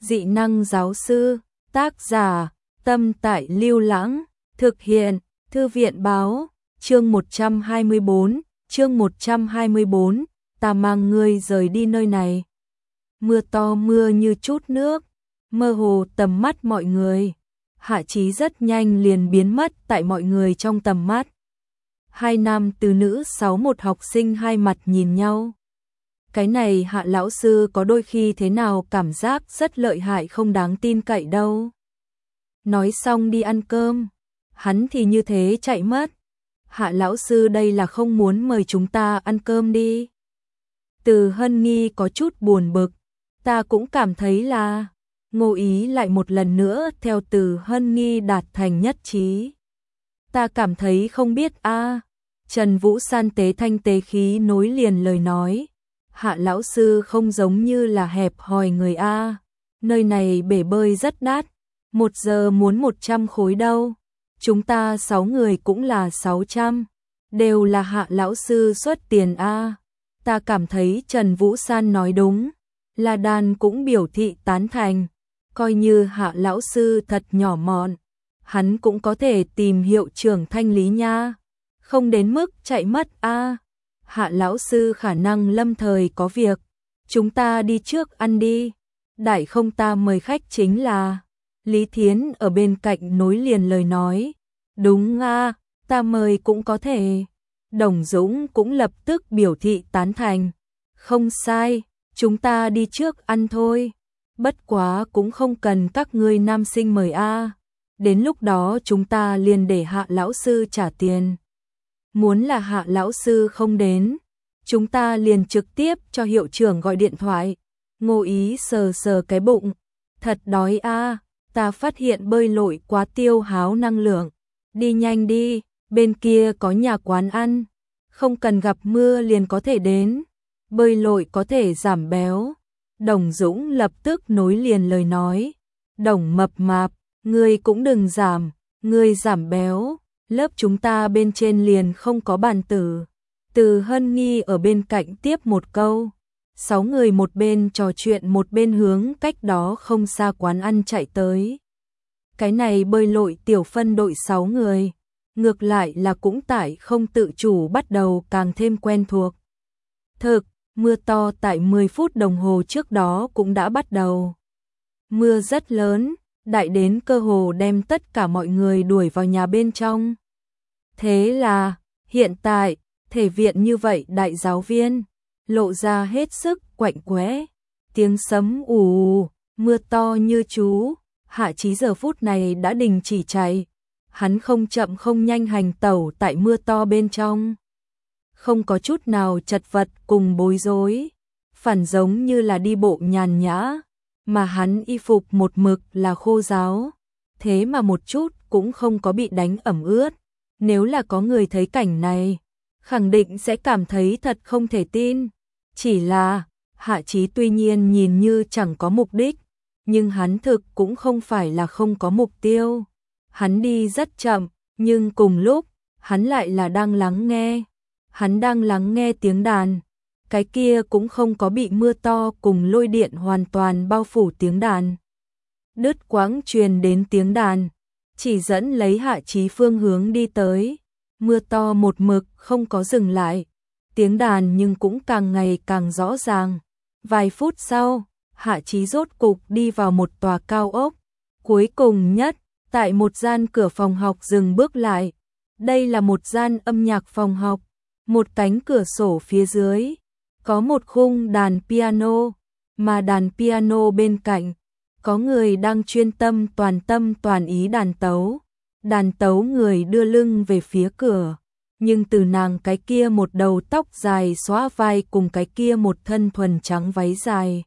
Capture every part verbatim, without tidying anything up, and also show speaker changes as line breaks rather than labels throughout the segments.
Dị năng giáo sư, tác giả, Tâm Tại Lưu Lãng, thực hiện, Thư viện báo, chương một trăm hai mươi tư, chương một trăm hai mươi tư, ta mang ngươi rời đi nơi này. Mưa to mưa như chút nước, mơ hồ tầm mắt mọi người. Hạ Chí rất nhanh liền biến mất tại mọi người trong tầm mắt. Hai nam từ nữ sáu một học sinh hai mặt nhìn nhau. Cái này Hạ lão sư có đôi khi thế nào cảm giác rất lợi hại không đáng tin cậy đâu. Nói xong đi ăn cơm, hắn thì như thế chạy mất. Hạ lão sư đây là không muốn mời chúng ta ăn cơm đi. Từ Hân Nghi có chút buồn bực, ta cũng cảm thấy là Ngô Ý lại một lần nữa theo Từ Hân Nghi đạt thành nhất trí. Ta cảm thấy không biết a. À. Trần Vũ San tế thanh tế khí nối liền lời nói. Hạ lão sư không giống như là hẹp hòi người a. À. Nơi này bể bơi rất đắt, một giờ muốn một trăm khối đâu. Chúng ta sáu người cũng là sáu trăm, đều là Hạ lão sư xuất tiền a. À. Ta cảm thấy Trần Vũ San nói đúng, La Đan cũng biểu thị tán thành, coi như Hạ lão sư thật nhỏ mọn, hắn cũng có thể tìm hiệu trưởng thanh lý nha, không đến mức chạy mất a. À. Hạ lão sư khả năng lâm thời có việc, chúng ta đi trước ăn đi. Đại không ta mời khách chính là Lý Thiến ở bên cạnh nối liền lời nói. Đúng a, à, ta mời cũng có thể. Đồng Dũng cũng lập tức biểu thị tán thành. Không sai, chúng ta đi trước ăn thôi. Bất quá cũng không cần các ngươi nam sinh mời a. À. Đến lúc đó chúng ta liền để Hạ lão sư trả tiền. Muốn là Hạ lão sư không đến, chúng ta liền trực tiếp cho hiệu trưởng gọi điện thoại. Ngô Ý sờ sờ cái bụng, thật đói a, à, ta phát hiện bơi lội quá tiêu háo năng lượng. Đi nhanh đi, bên kia có nhà quán ăn, không cần gặp mưa liền có thể đến. Bơi lội có thể giảm béo. Đồng Dũng lập tức nối liền lời nói. Đồng mập mạp, ngươi cũng đừng giảm, ngươi giảm béo. Lớp chúng ta bên trên liền không có bàn tử. Từ Hân Nghi ở bên cạnh tiếp một câu. Sáu người một bên trò chuyện một bên hướng cách đó không xa quán ăn chạy tới. Cái này bơi lội tiểu phân đội sáu người, ngược lại là cũng tại không tự chủ bắt đầu càng thêm quen thuộc. Thực, mưa to tại mười phút đồng hồ trước đó cũng đã bắt đầu. Mưa rất lớn, đại đến cơ hồ đem tất cả mọi người đuổi vào nhà bên trong. Thế là, hiện tại, thể viện như vậy đại giáo viên, lộ ra hết sức quạnh quẽ. Tiếng sấm ù ù, mưa to như chú. Hạ Chí giờ phút này đã đình chỉ chạy. Hắn không chậm không nhanh hành tẩu tại mưa to bên trong. Không có chút nào chật vật cùng bối rối. Phản giống như là đi bộ nhàn nhã. Mà hắn y phục một mực là khô ráo. Thế mà một chút cũng không có bị đánh ẩm ướt. Nếu là có người thấy cảnh này, khẳng định sẽ cảm thấy thật không thể tin. Chỉ là, Hạ Chí tuy nhiên nhìn như chẳng có mục đích, nhưng hắn thực cũng không phải là không có mục tiêu. Hắn đi rất chậm, nhưng cùng lúc, hắn lại là đang lắng nghe. Hắn đang lắng nghe tiếng đàn. Cái kia cũng không có bị mưa to cùng lôi điện hoàn toàn bao phủ tiếng đàn. Đứt quãng truyền đến tiếng đàn, chỉ dẫn lấy Hạ Chí phương hướng đi tới. Mưa to một mực không có dừng lại. Tiếng đàn nhưng cũng càng ngày càng rõ ràng. Vài phút sau, Hạ Chí rốt cục đi vào một tòa cao ốc. Cuối cùng nhất, tại một gian cửa phòng học dừng bước lại. Đây là một gian âm nhạc phòng học. Một cánh cửa sổ phía dưới, có một khung đàn piano, mà đàn piano bên cạnh, có người đang chuyên tâm toàn tâm toàn ý đàn tấu. Đàn tấu người đưa lưng về phía cửa, nhưng từ nàng cái kia một đầu tóc dài xõa vai cùng cái kia một thân thuần trắng váy dài,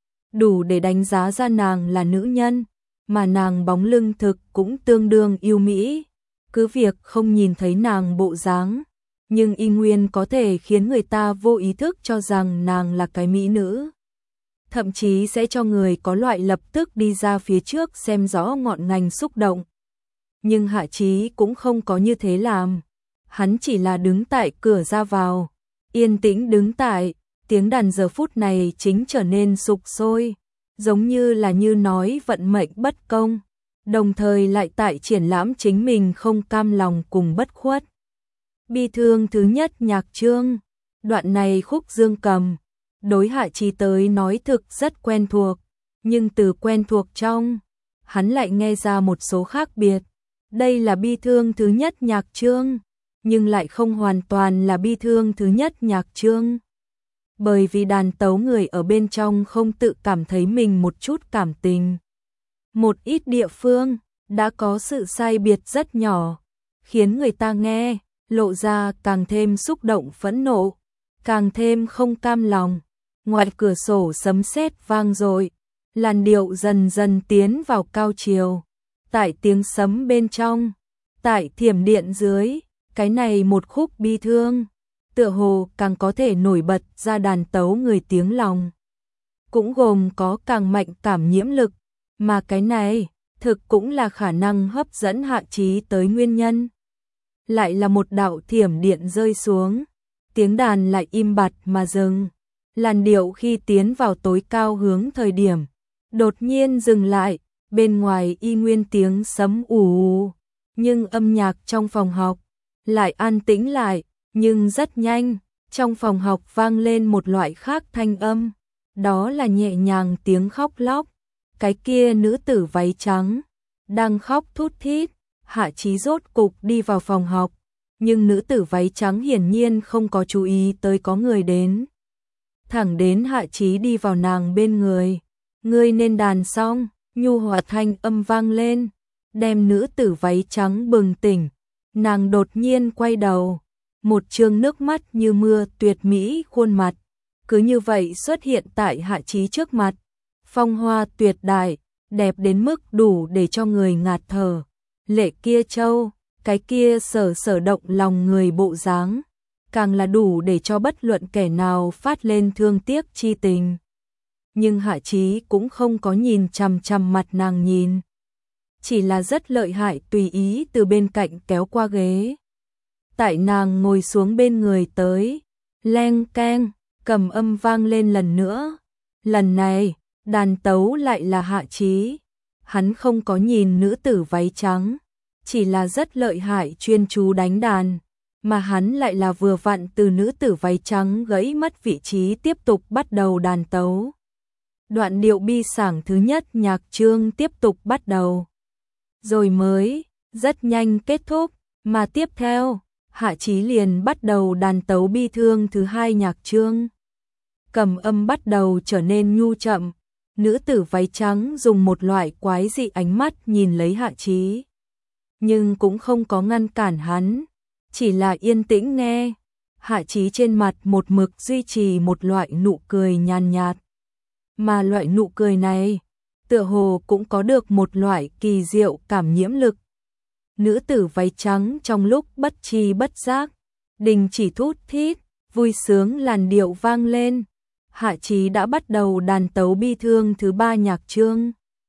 đủ để đánh giá ra nàng là nữ nhân, mà nàng bóng lưng thực cũng tương đương yêu mỹ. Cứ việc không nhìn thấy nàng bộ dáng, nhưng y nguyên có thể khiến người ta vô ý thức cho rằng nàng là cái mỹ nữ. Thậm chí sẽ cho người có loại lập tức đi ra phía trước xem rõ ngọn ngành xúc động. Nhưng Hạ Chí cũng không có như thế làm. Hắn chỉ là đứng tại cửa ra vào, yên tĩnh đứng tại, tiếng đàn giờ phút này chính trở nên sục sôi. giống như là như nói vận mệnh bất công, đồng thời lại tại triển lãm chính mình không cam lòng cùng bất khuất. Bi thương thứ nhất nhạc chương, đoạn này khúc dương cầm, đối Hạ Chí tới nói thực rất quen thuộc, nhưng từ quen thuộc trong, hắn lại nghe ra một số khác biệt. Đây là bi thương thứ nhất nhạc chương, nhưng lại không hoàn toàn là bi thương thứ nhất nhạc chương. Bởi vì đàn tấu người ở bên trong không tự cảm thấy mình một chút cảm tình. Một ít địa phương đã có sự sai biệt rất nhỏ, khiến người ta nghe, lộ ra càng thêm xúc động phẫn nộ, càng thêm không cam lòng. Ngoài cửa sổ sấm sét vang dội, làn điệu dần dần tiến vào cao chiều. Tại tiếng sấm bên trong, tại thiểm điện dưới, cái này một khúc bi thương, tựa hồ càng có thể nổi bật ra đàn tấu người tiếng lòng. Cũng gồm có càng mạnh cảm nhiễm lực, mà cái này, thực cũng là khả năng hấp dẫn Hạ Chí tới nguyên nhân. Lại là một đạo thiểm điện rơi xuống, tiếng đàn lại im bặt mà dừng. Làn điệu khi tiến vào tối cao hướng thời điểm, đột nhiên dừng lại, bên ngoài y nguyên tiếng sấm ù ù, nhưng âm nhạc trong phòng học lại an tĩnh lại, nhưng rất nhanh, trong phòng học vang lên một loại khác thanh âm, đó là nhẹ nhàng tiếng khóc lóc. Cái kia nữ tử váy trắng đang khóc thút thít. Hạ Chí rốt cục đi vào phòng học, nhưng nữ tử váy trắng hiển nhiên không có chú ý tới có người đến. Thẳng đến Hạ Chí đi vào nàng bên người, ngươi nên đàn xong, nhu hòa thanh âm vang lên, đem nữ tử váy trắng bừng tỉnh. Nàng đột nhiên quay đầu, một trương nước mắt như mưa tuyệt mỹ khuôn mặt, cứ như vậy xuất hiện tại Hạ Chí trước mặt. Phong hoa tuyệt đại, đẹp đến mức đủ để cho người ngạt thở. Lệ kia châu, cái kia sở sở động lòng người bộ dáng, càng là đủ để cho bất luận kẻ nào phát lên thương tiếc chi tình. Nhưng Hạ Chí cũng không có nhìn chằm chằm mặt nàng nhìn, chỉ là rất lợi hại tùy ý từ bên cạnh kéo qua ghế. Tại nàng ngồi xuống bên người tới, leng keng, cầm âm vang lên lần nữa. Lần này, đàn tấu lại là Hạ Chí. Hắn không có nhìn nữ tử váy trắng, chỉ là rất lợi hại chuyên chú đánh đàn, mà hắn lại là vừa vặn từ nữ tử váy trắng gãy mất vị trí tiếp tục bắt đầu đàn tấu. Đoạn điệu bi sảng thứ nhất nhạc chương tiếp tục bắt đầu, rồi mới rất nhanh kết thúc, mà tiếp theo, Hạ Chí liền bắt đầu đàn tấu bi thương thứ hai nhạc chương. Cầm âm bắt đầu trở nên nhu chậm, nữ tử váy trắng dùng một loại quái dị ánh mắt nhìn lấy Hạ Chí, nhưng cũng không có ngăn cản hắn, chỉ là yên tĩnh nghe. Hạ Chí trên mặt một mực duy trì một loại nụ cười nhàn nhạt, mà loại nụ cười này, tựa hồ cũng có được một loại kỳ diệu cảm nhiễm lực. Nữ tử váy trắng trong lúc bất tri bất giác, đình chỉ thút thít, vui sướng làn điệu vang lên. Hạ Chí đã bắt đầu đàn tấu bi thương thứ ba nhạc chương.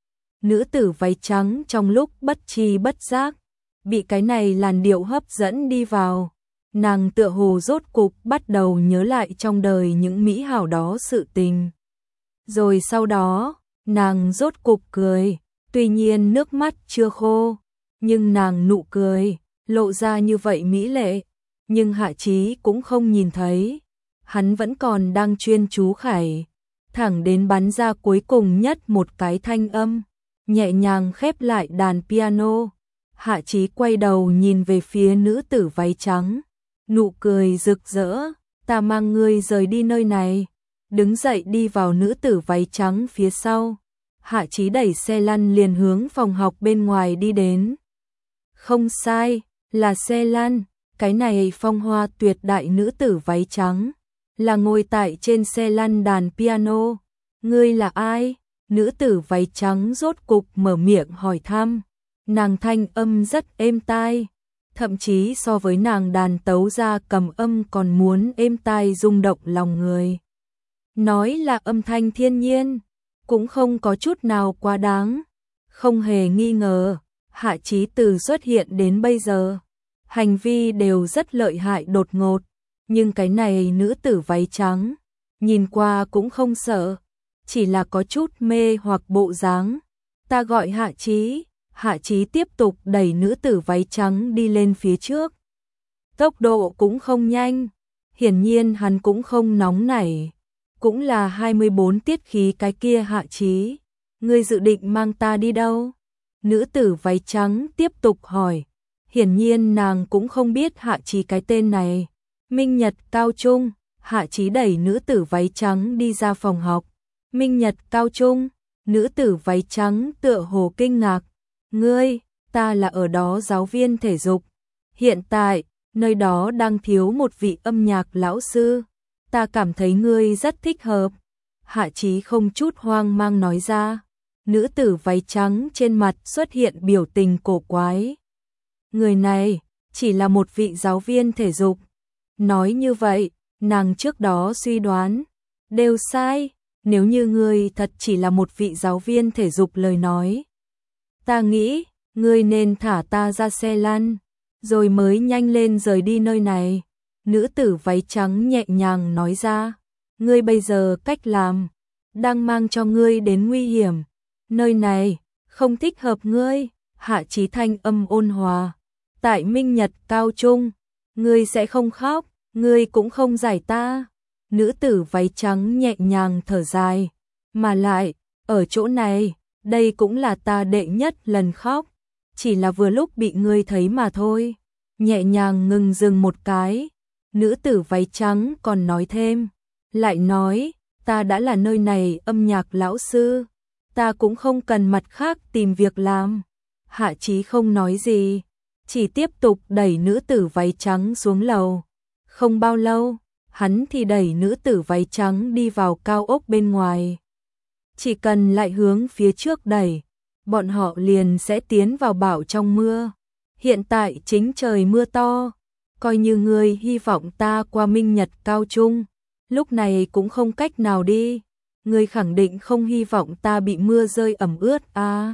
Nữ tử váy trắng trong lúc bất tri bất giác, bị cái này làn điệu hấp dẫn đi vào. Nàng tựa hồ rốt cục bắt đầu nhớ lại trong đời những mỹ hảo đó sự tình. Rồi sau đó, nàng rốt cục cười, tuy nhiên nước mắt chưa khô, nhưng nàng nụ cười, lộ ra như vậy mỹ lệ, nhưng Hạ Chí cũng không nhìn thấy. Hắn vẫn còn đang chuyên chú khải, thẳng đến bắn ra cuối cùng nhất một cái thanh âm, nhẹ nhàng khép lại đàn piano. Hạ Chí quay đầu nhìn về phía nữ tử váy trắng, nụ cười rực rỡ, ta mang ngươi rời đi nơi này. Đứng dậy đi vào nữ tử váy trắng phía sau. Hạ Chí đẩy xe lăn liền hướng phòng học bên ngoài đi đến. Không sai, là xe lăn, cái này phong hoa tuyệt đại nữ tử váy trắng, là ngồi tại trên xe lăn đàn piano. Ngươi là ai? Nữ tử váy trắng rốt cục mở miệng hỏi thăm. Nàng thanh âm rất êm tai, thậm chí so với nàng đàn tấu ra cầm âm còn muốn êm tai rung động lòng người. Nói là âm thanh thiên nhiên, cũng không có chút nào quá đáng. Không hề nghi ngờ, Hạ Chí từ xuất hiện đến bây giờ, hành vi đều rất lợi hại đột ngột, nhưng cái này nữ tử váy trắng, nhìn qua cũng không sợ, chỉ là có chút mê hoặc bộ dáng. Ta gọi Hạ Chí. Hạ Chí tiếp tục đẩy nữ tử váy trắng đi lên phía trước. Tốc độ cũng không nhanh, hiển nhiên hắn cũng không nóng nảy. Cũng là hai mươi bốn tiết khí cái kia Hạ Chí. Ngươi dự định mang ta đi đâu? Nữ tử váy trắng tiếp tục hỏi. Hiển nhiên nàng cũng không biết Hạ Chí cái tên này. Minh Nhật Cao Trung. Hạ Chí đẩy nữ tử váy trắng đi ra phòng học. Minh Nhật Cao Trung. Nữ tử váy trắng tựa hồ kinh ngạc. Ngươi, ta là ở đó giáo viên thể dục. Hiện tại, nơi đó đang thiếu một vị âm nhạc lão sư. Ta cảm thấy ngươi rất thích hợp. Hạ Chí không chút hoang mang nói ra. Nữ tử váy trắng trên mặt xuất hiện biểu tình cổ quái. Người này, chỉ là một vị giáo viên thể dục. Nói như vậy, nàng trước đó suy đoán, đều sai. Nếu như ngươi thật chỉ là một vị giáo viên thể dục lời nói. Ta nghĩ, ngươi nên thả ta ra xe lăn, rồi mới nhanh lên rời đi nơi này. Nữ tử váy trắng nhẹ nhàng nói ra. Ngươi bây giờ cách làm, đang mang cho ngươi đến nguy hiểm. Nơi này, không thích hợp ngươi. Hạ Chí thanh âm ôn hòa. Tại Minh Nhật Cao Trung, ngươi sẽ không khóc, ngươi cũng không giải ta. Nữ tử váy trắng nhẹ nhàng thở dài. Mà lại, ở chỗ này, đây cũng là ta đệ nhất lần khóc. Chỉ là vừa lúc bị ngươi thấy mà thôi. Nhẹ nhàng ngừng dừng một cái. Nữ tử váy trắng còn nói thêm. Lại nói, ta đã là nơi này âm nhạc lão sư. Ta cũng không cần mặt khác tìm việc làm. Hạ Chí không nói gì. Chỉ tiếp tục đẩy nữ tử váy trắng xuống lầu. Không bao lâu, hắn thì đẩy nữ tử váy trắng đi vào cao ốc bên ngoài. Chỉ cần lại hướng phía trước đẩy, bọn họ liền sẽ tiến vào bão trong mưa. Hiện tại chính trời mưa to, coi như ngươi hy vọng ta qua Minh Nhật Cao Trung, lúc này cũng không cách nào đi. Ngươi khẳng định không hy vọng ta bị mưa rơi ẩm ướt à.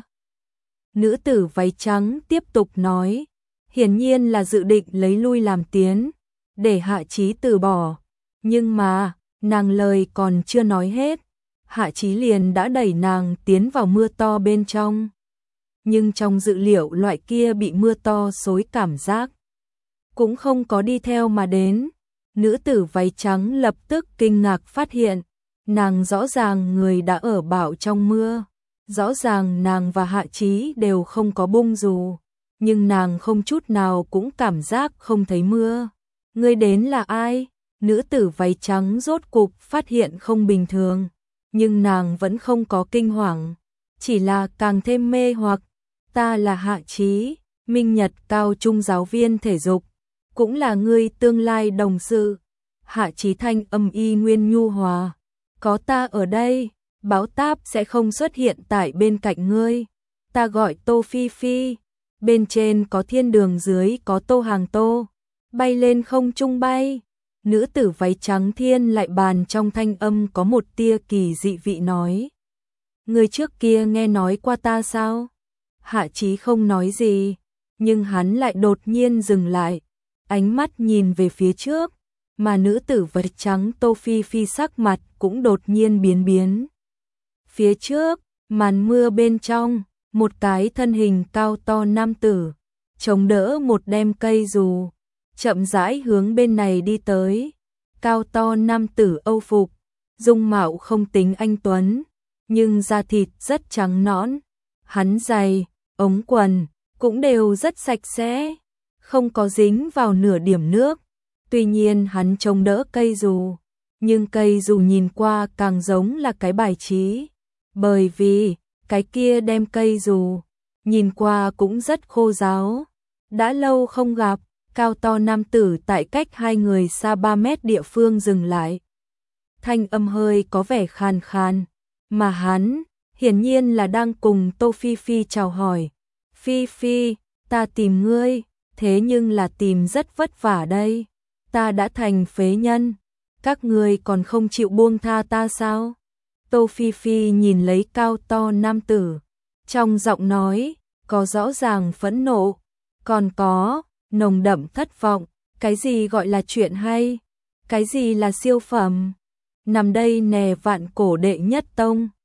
Nữ tử váy trắng tiếp tục nói, hiển nhiên là dự định lấy lui làm tiến, để Hạ Chí từ bỏ. Nhưng mà, nàng lời còn chưa nói hết, Hạ Chí liền đã đẩy nàng tiến vào mưa to bên trong. Nhưng trong dự liệu loại kia bị mưa to xối cảm giác, cũng không có đi theo mà đến. Nữ tử váy trắng lập tức kinh ngạc phát hiện, nàng rõ ràng người đã ở bão trong mưa. Rõ ràng nàng và Hạ Chí đều không có bung dù, nhưng nàng không chút nào cũng cảm giác không thấy mưa. Ngươi đến là ai? Nữ tử váy trắng rốt cục phát hiện không bình thường, nhưng nàng vẫn không có kinh hoàng, chỉ là càng thêm mê hoặc. Ta là Hạ Chí, Minh Nhật Cao Trung giáo viên thể dục, cũng là ngươi tương lai đồng sự. Hạ Chí thanh âm y nguyên nhu hòa. Có ta ở đây, báo táp sẽ không xuất hiện tại bên cạnh ngươi. Ta gọi Tô Phi Phi, bên trên có thiên đường, dưới có Tô Hàng Tô, bay lên không trung bay. Nữ tử váy trắng thiên lại bàn trong thanh âm có một tia kỳ dị vị nói. Người trước kia nghe nói qua ta sao? Hạ Chí không nói gì, nhưng hắn lại đột nhiên dừng lại, ánh mắt nhìn về phía trước, mà nữ tử váy trắng Tô Phi Phi sắc mặt cũng đột nhiên biến biến. Phía trước, màn mưa bên trong, một cái thân hình cao to nam tử, chống đỡ một đem cây dù, chậm rãi hướng bên này đi tới. Cao to nam tử Âu phục, dung mạo không tính anh tuấn, nhưng da thịt rất trắng nõn. Hắn giày, ống quần cũng đều rất sạch sẽ, không có dính vào nửa điểm nước. Tuy nhiên hắn chống đỡ cây dù, nhưng cây dù nhìn qua càng giống là cái bài trí, bởi vì cái kia đem cây dù nhìn qua cũng rất khô ráo. Đã lâu không gặp, cao to nam tử tại cách hai người xa ba mét địa phương dừng lại. Thanh âm hơi có vẻ khàn khàn, mà hắn hiển nhiên là đang cùng Tô Phi Phi chào hỏi. Phi Phi, ta tìm ngươi, thế nhưng là tìm rất vất vả đây. Ta đã thành phế nhân, các ngươi còn không chịu buông tha ta sao? Tô Phi Phi nhìn lấy cao to nam tử, trong giọng nói có rõ ràng phẫn nộ, còn có nồng đậm thất vọng. Cái gì gọi là chuyện hay? Cái gì là siêu phẩm? nằm đây nè vạn cổ đệ nhất tông.